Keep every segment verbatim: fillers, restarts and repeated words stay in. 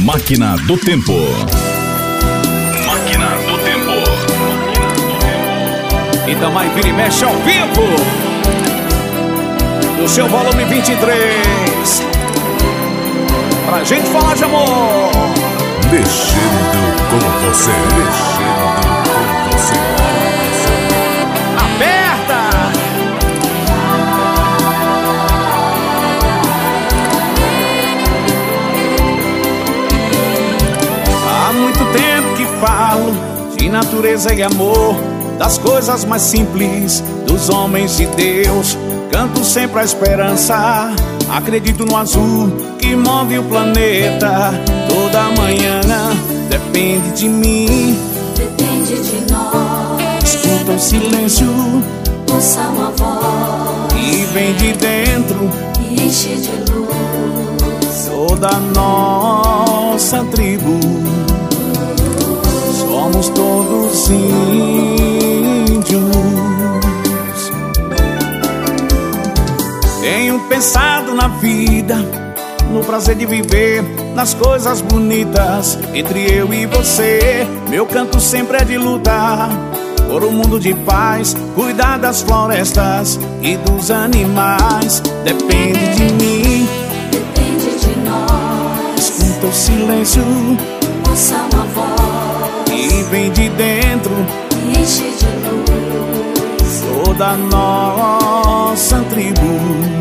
Máquina do Tempo. Máquina do Tempo. Itamar vira e mexe ao vivo do seu volume vinte e três, pra gente falar de amor. Mexendo com você. Mexendo com você. Aperta! Há muito tempo que falo de natureza e amor, das coisas mais simples dos homens e Deus. Canto sempre a esperança, acredito no azul que move o planeta. Toda manhã depende de mim, depende de nós. Escuta o silêncio, ouça uma voz e vem de dentro, e enche de luz toda a nossa tribo. Somos todos índios. Tenho pensado na vida, no prazer de viver, nas coisas bonitas entre eu e você. Meu canto sempre é de lutar por um mundo de paz, cuidar das florestas e dos animais. Depende de mim, depende de nós. Escuta o silêncio, ouça uma voz e vem de dentro, e enche de luz toda a nossa tribo.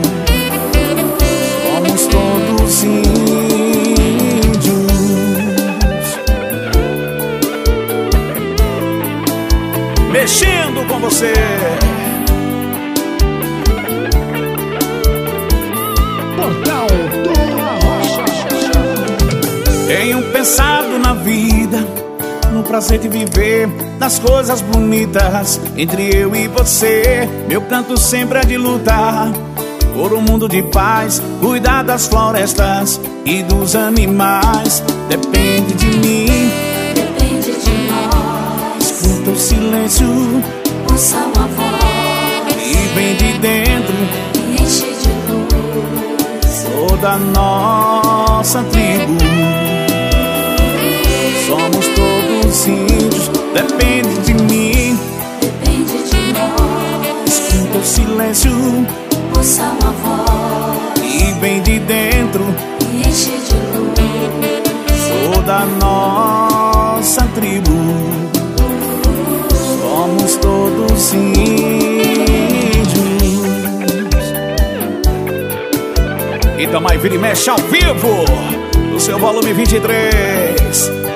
Somos todos índios. Mexendo com você. Portal do Arrocha. Tenho pensado na vida, no prazer de viver, nas coisas bonitas entre eu e você. Meu canto sempre é de lutar por um mundo de paz, cuidar das florestas e dos animais. Depende de mim, depende de nós. Escuta o silêncio, ouça uma voz e vem de dentro, e enche de luz toda a nossa tribo. Somos todos índios. Depende de mim, depende de nós. Escuta o silêncio, ouça uma voz e vem de dentro, e enche de luz toda a nossa tribo. Somos todos índios. Itamar vira e mexe ao vivo do seu volume vinte e três.